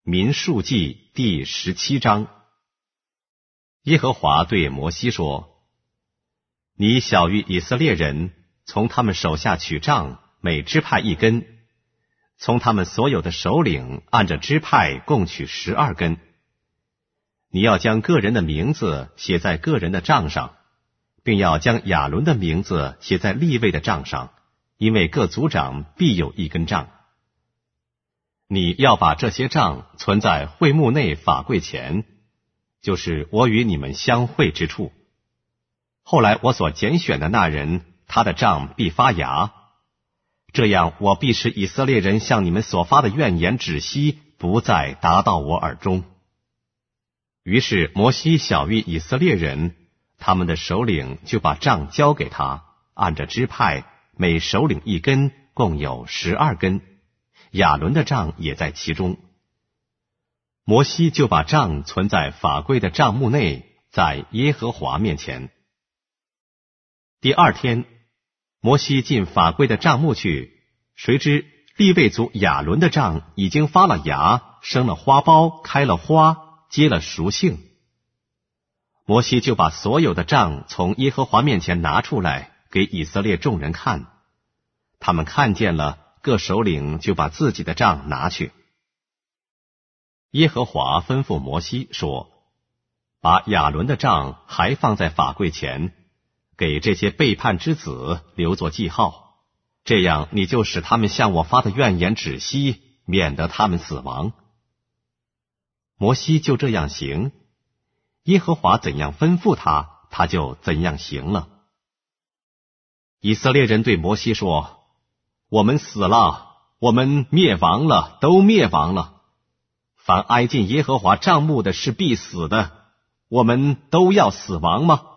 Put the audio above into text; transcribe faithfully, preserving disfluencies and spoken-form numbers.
民数记第十七章。耶和华对摩西说：你晓谕以色列人，从他们手下取杖，每支派一根，从他们所有的首领按着支派共取十二根。你要将个人的名字写在个人的杖上，并要将亚伦的名字写在利未的杖上，因为各族长必有一根杖。你要把这些杖存在会幕内法柜前，就是我与你们相会之处。后来我所拣选的那人，他的杖必发芽，这样我必使以色列人向你们所发的怨言止息，不再达到我耳中。于是摩西晓谕以色列人，他们的首领就把杖交给他，按着支派，每首领一根，共有十二根。亚伦的杖也在其中。摩西就把杖存在法柜的帐幕内，在耶和华面前。第二天，摩西进法柜的帐幕去，谁知利未族亚伦的杖已经发了芽，生了花苞，开了花，结了熟杏。摩西就把所有的杖从耶和华面前拿出来，给以色列众人看。他们看见了，各首领就把自己的杖拿去。耶和华吩咐摩西说：把亚伦的杖还放在法柜前，给这些背叛之子留作记号，这样你就使他们向我发的怨言止息，免得他们死亡。摩西就这样行，耶和华怎样吩咐他，他就怎样行了。以色列人对摩西说：我们死了，我们灭亡了，都灭亡了。凡挨近耶和华帐幕的是必死的，我们都要死亡吗？